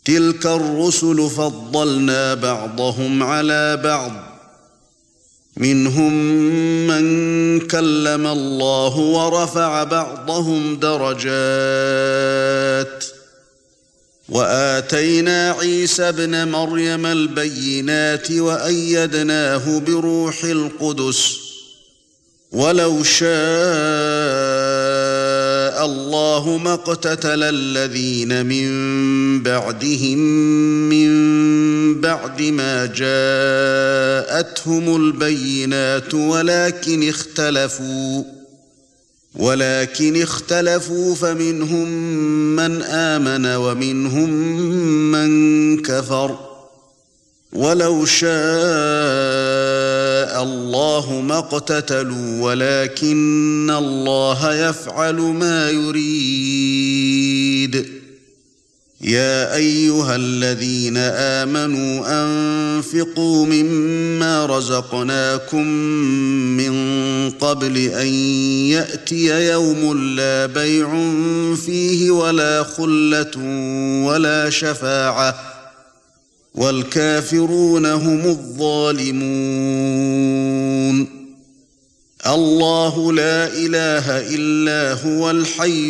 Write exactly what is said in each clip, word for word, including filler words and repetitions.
تلك الرسل فضلنا بعضهم على بعض منهم من كلم الله ورفع بعضهم درجات وآتينا عيسى ابن مريم البينات وأيدناه بروح القدس ولو شاء الله ما اقتتل الذين من بعدهم من بعد ما جاءتهم البينات ولكن اختلفوا ولكن اختلفوا فمنهم من آمن ومنهم من كفر ولو شاء الله ما اقتتلوا ولكن الله يفعل ما يريد يا أيها الذين آمنوا أنفقوا مما رزقناكم من قبل أن يأتي يوم لا بيع فيه ولا خلة ولا شفاعة والكافرون هم الظالمون الله لا إله إلا هو الحي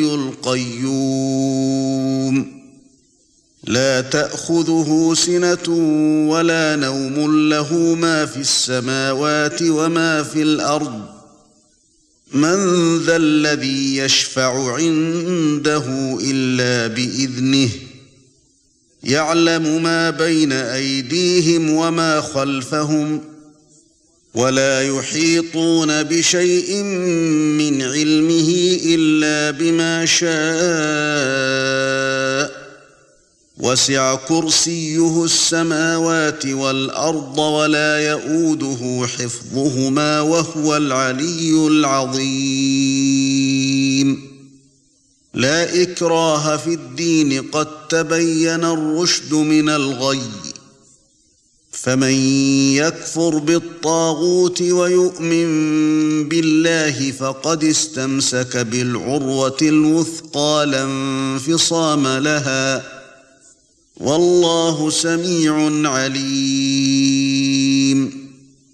القيوم لا تأخذه سنة ولا نوم له ما في السماوات وما في الأرض من ذا الذي يشفع عنده إلا بإذنه يعلم ما بين أيديهم وما خلفهم ولا يحيطون بشيء من علمه إلا بما شاء وسع كرسيه السماوات والأرض ولا يؤوده حفظهما وهو العلي العظيم لا إكراه في الدين قد تبين الرشد من الغي فمن يكفر بالطاغوت ويؤمن بالله فقد استمسك بالعروة الوثقى لا انفصام لها والله سميع عليم